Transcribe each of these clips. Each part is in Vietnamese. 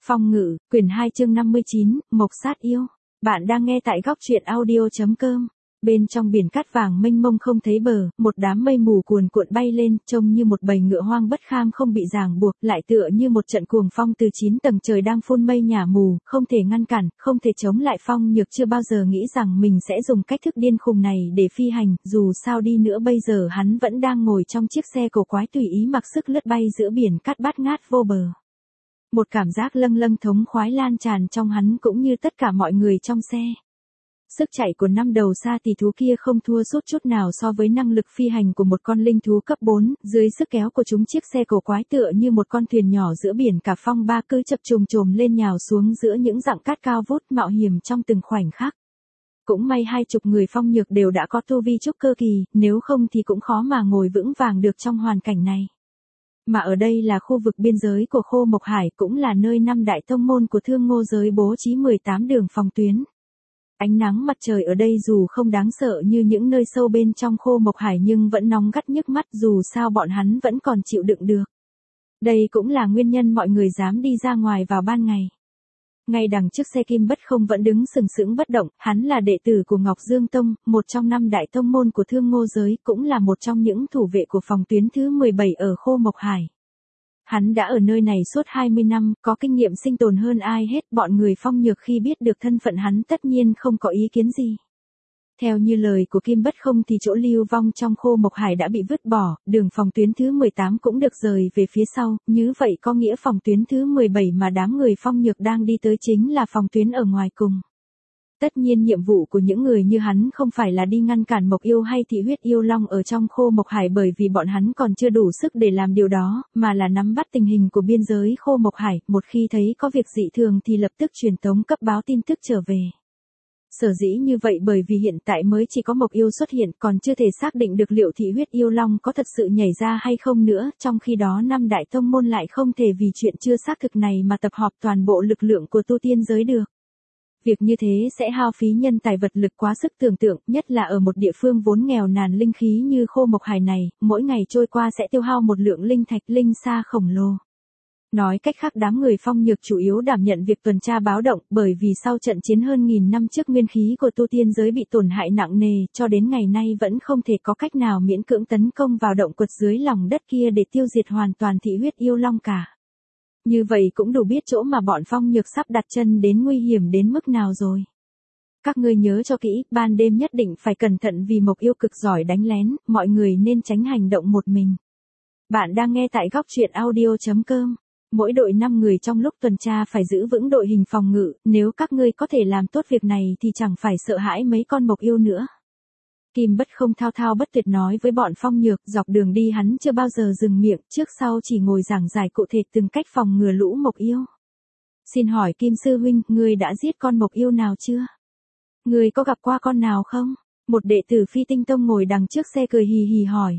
Phong Ngự, quyển 2 chương 59, Mộc Sát Yêu. Bạn đang nghe tại góc truyện audio.com. Bên trong biển cát vàng mênh mông không thấy bờ, một đám mây mù cuồn cuộn bay lên, trông như một bầy ngựa hoang bất kham không bị ràng buộc, lại tựa như một trận cuồng phong từ 9 tầng trời đang phun mây nhả mù, không thể ngăn cản, không thể chống lại. Phong Nhược chưa bao giờ nghĩ rằng mình sẽ dùng cách thức điên khùng này để phi hành, dù sao đi nữa bây giờ hắn vẫn đang ngồi trong chiếc xe cổ quái tùy ý mặc sức lướt bay giữa biển cát bát ngát vô bờ. Một cảm giác lâng lâng thống khoái lan tràn trong hắn cũng như tất cả mọi người trong xe. Sức chạy của 5 đầu sa tỷ thú kia không thua sút chút nào so với năng lực phi hành của một con linh thú cấp 4, dưới sức kéo của chúng chiếc xe cổ quái tựa như một con thuyền nhỏ giữa biển cả phong ba cứ chập chồm lên nhào xuống giữa những dặng cát cao vút mạo hiểm trong từng khoảnh khắc. Cũng may 20 người Phong Nhược đều đã có tu vi trúc cơ kỳ, nếu không thì cũng khó mà ngồi vững vàng được trong hoàn cảnh này. Mà ở đây là khu vực biên giới của Khô Mộc Hải, cũng là nơi 5 đại tông môn của Thương Ngô giới bố trí 18 đường phòng tuyến. Ánh nắng mặt trời ở đây dù không đáng sợ như những nơi sâu bên trong Khô Mộc Hải nhưng vẫn nóng gắt nhức mắt, dù sao bọn hắn vẫn còn chịu đựng được. Đây cũng là nguyên nhân mọi người dám đi ra ngoài vào ban ngày. Ngay đằng trước xe Kim Bất Không vẫn đứng sừng sững bất động, hắn là đệ tử của Ngọc Dương Tông, một trong 5 đại tông môn của Thương Ngô giới, cũng là một trong những thủ vệ của phòng tuyến thứ 17 ở Khô Mộc Hải. Hắn đã ở nơi này suốt 20 năm, có kinh nghiệm sinh tồn hơn ai hết. Bọn người Phong Nhược khi biết được thân phận hắn tất nhiên không có ý kiến gì. Theo như lời của Kim Bất Không thì chỗ lưu vong trong Khô Mộc Hải đã bị vứt bỏ, đường phòng tuyến thứ 18 cũng được rời về phía sau, như vậy có nghĩa phòng tuyến thứ 17 mà đám người Phong Nhược đang đi tới chính là phòng tuyến ở ngoài cùng. Tất nhiên nhiệm vụ của những người như hắn không phải là đi ngăn cản Mộc Yêu hay Thị Huyết Yêu Long ở trong Khô Mộc Hải, bởi vì bọn hắn còn chưa đủ sức để làm điều đó, mà là nắm bắt tình hình của biên giới Khô Mộc Hải, một khi thấy có việc dị thường thì lập tức truyền tống cấp báo tin tức trở về. Sở dĩ như vậy bởi vì hiện tại mới chỉ có Mộc Yêu xuất hiện, còn chưa thể xác định được liệu Thị Huyết Yêu Long có thật sự nhảy ra hay không nữa, trong khi đó 5 đại tông môn lại không thể vì chuyện chưa xác thực này mà tập hợp toàn bộ lực lượng của tu tiên giới được. Việc như thế sẽ hao phí nhân tài vật lực quá sức tưởng tượng, nhất là ở một địa phương vốn nghèo nàn linh khí như Khô Mộc Hải này, mỗi ngày trôi qua sẽ tiêu hao một lượng linh thạch linh sa khổng lồ. Nói cách khác, đám người Phong Nhược chủ yếu đảm nhận việc tuần tra báo động, bởi vì sau trận chiến hơn 1000 năm trước nguyên khí của tu tiên giới bị tổn hại nặng nề, cho đến ngày nay vẫn không thể có cách nào miễn cưỡng tấn công vào động quật dưới lòng đất kia để tiêu diệt hoàn toàn Thị Huyết Yêu Long cả. Như vậy cũng đủ biết chỗ mà bọn Phong Nhược sắp đặt chân đến nguy hiểm đến mức nào rồi. Các ngươi nhớ cho kỹ, ban đêm nhất định phải cẩn thận vì Mộc Yêu cực giỏi đánh lén, mọi người nên tránh hành động một mình. Bạn đang nghe tại góc truyện audio.com. Mỗi đội 5 người trong lúc tuần tra phải giữ vững đội hình phòng ngự, nếu các ngươi có thể làm tốt việc này thì chẳng phải sợ hãi mấy con Mộc Yêu nữa. Kim Bất Không thao thao bất tuyệt nói với bọn Phong Nhược, dọc đường đi hắn chưa bao giờ dừng miệng, trước sau chỉ ngồi giảng giải cụ thể từng cách phòng ngừa lũ Mộc Yêu. Xin hỏi Kim Sư Huynh, ngươi đã giết con Mộc Yêu nào chưa? Ngươi có gặp qua con nào không? Một đệ tử Phi Tinh Tông ngồi đằng trước xe cười hì hì hỏi.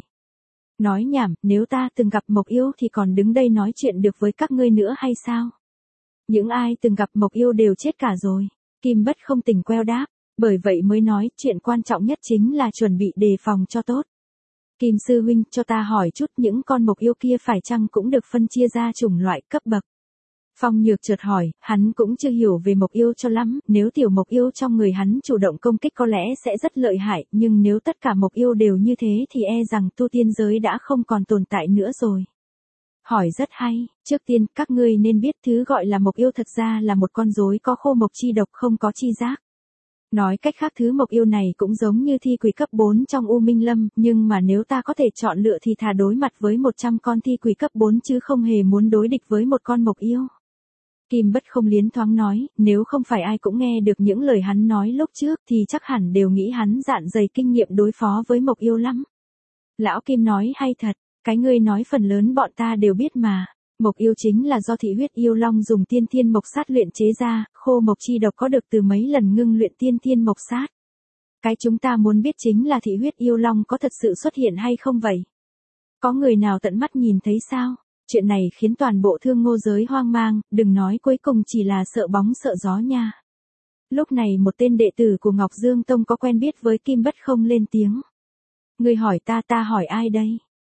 Nói nhảm, nếu ta từng gặp Mộc Yêu thì còn đứng đây nói chuyện được với các ngươi nữa hay sao? Những ai từng gặp Mộc Yêu đều chết cả rồi. Kim Bất Không tỉnh queo đáp. Bởi vậy mới nói, chuyện quan trọng nhất chính là chuẩn bị đề phòng cho tốt. Kim Sư Huynh, cho ta hỏi chút, những con Mộc Yêu kia phải chăng cũng được phân chia ra chủng loại cấp bậc? Phong Nhược chợt hỏi, hắn cũng chưa hiểu về Mộc Yêu cho lắm, nếu tiểu Mộc Yêu trong người hắn chủ động công kích có lẽ sẽ rất lợi hại, nhưng nếu tất cả Mộc Yêu đều như thế thì e rằng tu tiên giới đã không còn tồn tại nữa rồi. Hỏi rất hay, trước tiên, các ngươi nên biết thứ gọi là Mộc Yêu thật ra là một con rối có khô mộc chi độc không có chi giác. Nói cách khác, thứ Mộc Yêu này cũng giống như thi quỷ cấp 4 trong U Minh Lâm, nhưng mà nếu ta có thể chọn lựa thì thà đối mặt với 100 con thi quỷ cấp 4 chứ không hề muốn đối địch với một con Mộc Yêu. Kim Bất Không liến thoáng nói, nếu không phải ai cũng nghe được những lời hắn nói lúc trước thì chắc hẳn đều nghĩ hắn dạn dày kinh nghiệm đối phó với Mộc Yêu lắm. Lão Kim nói hay thật, cái ngươi nói phần lớn bọn ta đều biết mà. Mộc Yêu chính là do Thị Huyết Yêu Long dùng tiên thiên mộc sát luyện chế ra, khô mộc chi độc có được từ mấy lần ngưng luyện tiên thiên mộc sát. Cái chúng ta muốn biết chính là Thị Huyết Yêu Long có thật sự xuất hiện hay không vậy? Có người nào tận mắt nhìn thấy sao? Chuyện này khiến toàn bộ Thương Ngô giới hoang mang, đừng nói cuối cùng chỉ là sợ bóng sợ gió nha. Lúc này một tên đệ tử của Ngọc Dương Tông có quen biết với Kim Bất Không lên tiếng. Ngươi hỏi ta hỏi ai đây?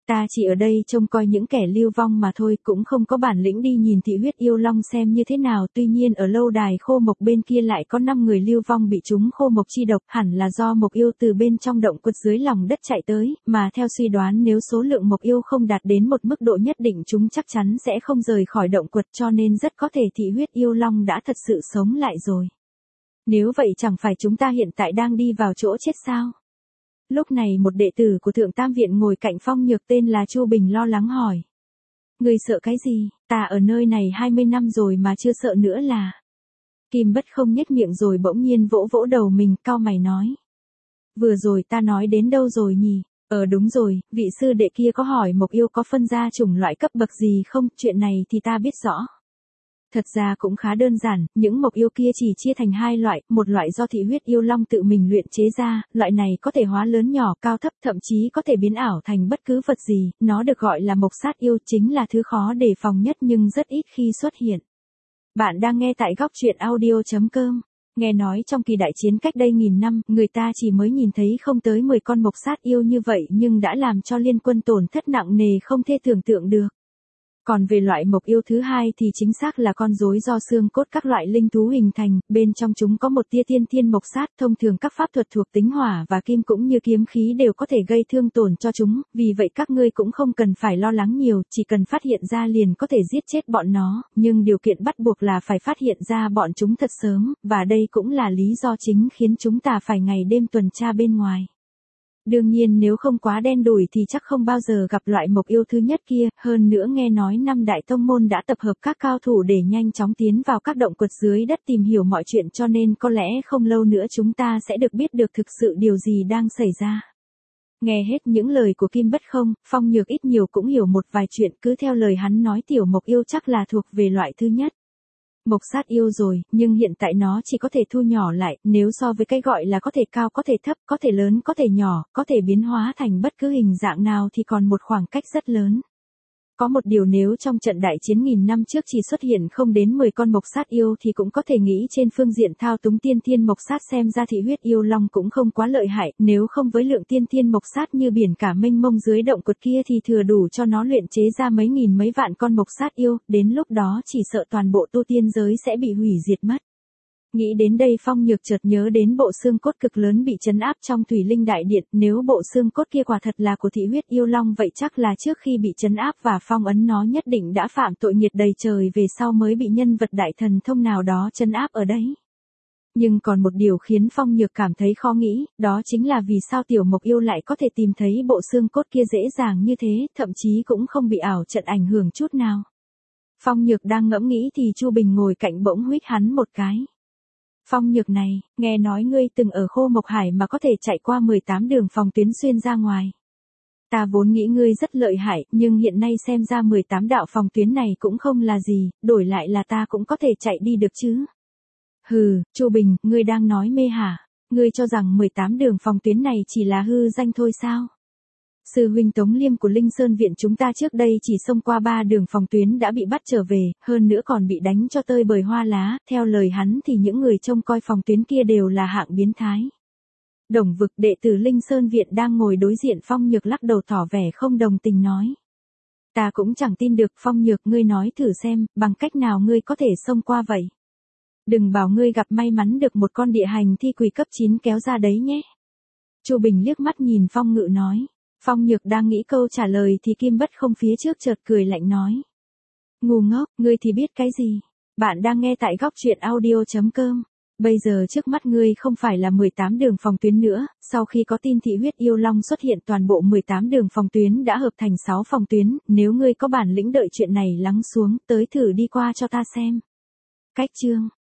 Ta chỉ ở đây trông coi những kẻ lưu vong mà thôi, cũng không có bản lĩnh đi nhìn thị huyết yêu long xem như thế nào. Tuy nhiên ở lâu đài khô mộc bên kia lại có 5 người lưu vong bị trúng khô mộc chi độc, hẳn là do mộc yêu từ bên trong động quật dưới lòng đất chạy tới, mà theo suy đoán nếu số lượng mộc yêu không đạt đến một mức độ nhất định chúng chắc chắn sẽ không rời khỏi động quật, cho nên rất có thể thị huyết yêu long đã thật sự sống lại rồi. Nếu vậy chẳng phải chúng ta hiện tại đang đi vào chỗ chết sao? Lúc này một đệ tử của Thượng Tam Viện ngồi cạnh Phong Nhược tên là Chu Bình lo lắng hỏi. Người sợ cái gì, ta ở nơi này 20 năm rồi mà chưa sợ nữa là. Kim Bất Không nhếch miệng rồi bỗng nhiên vỗ vỗ đầu mình, cau mày nói. Vừa rồi ta nói đến đâu rồi nhỉ? Đúng rồi, vị sư đệ kia có hỏi mộc yêu có phân ra chủng loại cấp bậc gì không, chuyện này thì ta biết rõ. Thật ra cũng khá đơn giản, những mộc yêu kia chỉ chia thành 2 loại, một loại do thị huyết yêu long tự mình luyện chế ra, loại này có thể hóa lớn nhỏ, cao thấp, thậm chí có thể biến ảo thành bất cứ vật gì, nó được gọi là mộc sát yêu, chính là thứ khó đề phòng nhất nhưng rất ít khi xuất hiện. Bạn đang nghe tại góc truyện audio.com. Nghe nói trong kỳ đại chiến cách đây 1000 năm, người ta chỉ mới nhìn thấy không tới 10 con mộc sát yêu như vậy nhưng đã làm cho liên quân tổn thất nặng nề không thể tưởng tượng được. Còn về loại mộc yêu thứ hai thì chính xác là con rối do xương cốt các loại linh thú hình thành, bên trong chúng có một tia tiên thiên mộc sát, thông thường các pháp thuật thuộc tính hỏa và kim cũng như kiếm khí đều có thể gây thương tổn cho chúng, vì vậy các ngươi cũng không cần phải lo lắng nhiều, chỉ cần phát hiện ra liền có thể giết chết bọn nó, nhưng điều kiện bắt buộc là phải phát hiện ra bọn chúng thật sớm, và đây cũng là lý do chính khiến chúng ta phải ngày đêm tuần tra bên ngoài. Đương nhiên nếu không quá đen đủi thì chắc không bao giờ gặp loại mộc yêu thứ nhất kia, hơn nữa nghe nói 5 đại tông môn đã tập hợp các cao thủ để nhanh chóng tiến vào các động quật dưới đất tìm hiểu mọi chuyện, cho nên có lẽ không lâu nữa chúng ta sẽ được biết được thực sự điều gì đang xảy ra. Nghe hết những lời của Kim Bất Không, Phong Nhược ít nhiều cũng hiểu một vài chuyện, cứ theo lời hắn nói tiểu mộc yêu chắc là thuộc về loại thứ nhất. Mộc sát yêu rồi, nhưng hiện tại nó chỉ có thể thu nhỏ lại, nếu so với cái gọi là có thể cao có thể thấp, có thể lớn có thể nhỏ, có thể biến hóa thành bất cứ hình dạng nào thì còn một khoảng cách rất lớn. Có một điều, nếu trong trận đại chiến 1000 năm trước chỉ xuất hiện không đến 10 con mộc sát yêu thì cũng có thể nghĩ trên phương diện thao túng tiên thiên mộc sát xem ra thị huyết yêu long cũng không quá lợi hại, nếu không với lượng tiên thiên mộc sát như biển cả mênh mông dưới động quật kia thì thừa đủ cho nó luyện chế ra mấy nghìn mấy vạn con mộc sát yêu, đến lúc đó chỉ sợ toàn bộ tu tiên giới sẽ bị hủy diệt mất. Nghĩ đến đây Phong Nhược chợt nhớ đến bộ xương cốt cực lớn bị trấn áp trong Thủy Linh Đại Điện, nếu bộ xương cốt kia quả thật là của thị huyết yêu long vậy chắc là trước khi bị trấn áp và phong ấn nó nhất định đã phạm tội nghiệt đầy trời về sau mới bị nhân vật đại thần thông nào đó trấn áp ở đấy. Nhưng còn một điều khiến Phong Nhược cảm thấy khó nghĩ, đó chính là vì sao tiểu mộc yêu lại có thể tìm thấy bộ xương cốt kia dễ dàng như thế, thậm chí cũng không bị ảo trận ảnh hưởng chút nào. Phong Nhược đang ngẫm nghĩ thì Chu Bình ngồi cạnh bỗng huých hắn một cái. Phong Nhược này, nghe nói ngươi từng ở Khô Mộc Hải mà có thể chạy qua 18 đường phòng tuyến xuyên ra ngoài. Ta vốn nghĩ ngươi rất lợi hại, nhưng hiện nay xem ra 18 đạo phòng tuyến này cũng không là gì, đổi lại là ta cũng có thể chạy đi được chứ. Hừ, Chu Bình, ngươi đang nói mê hả? Ngươi cho rằng 18 đường phòng tuyến này chỉ là hư danh thôi sao? Sư huynh Tống Liêm của Linh Sơn Viện chúng ta trước đây chỉ xông qua 3 đường phòng tuyến đã bị bắt trở về, hơn nữa còn bị đánh cho tơi bời hoa lá, theo lời hắn thì những người trông coi phòng tuyến kia đều là hạng biến thái. Đồng Vực, đệ tử Linh Sơn Viện đang ngồi đối diện Phong Nhược lắc đầu tỏ vẻ không đồng tình nói. Ta cũng chẳng tin được. Phong Nhược, ngươi nói thử xem, bằng cách nào ngươi có thể xông qua vậy? Đừng bảo ngươi gặp may mắn được một con địa hành thi quỷ cấp 9 kéo ra đấy nhé. Chu Bình liếc mắt nhìn Phong Ngự nói. Phong Nhược đang nghĩ câu trả lời thì Kim Bất Không phía trước chợt cười lạnh nói. Ngu ngốc, ngươi thì biết cái gì? Bạn đang nghe tại góc truyện audio.com. Bây giờ trước mắt ngươi không phải là 18 đường phòng tuyến nữa, sau khi có tin thị huyết yêu long xuất hiện toàn bộ 18 đường phòng tuyến đã hợp thành 6 phòng tuyến, nếu ngươi có bản lĩnh đợi chuyện này lắng xuống, tới thử đi qua cho ta xem. Cách chương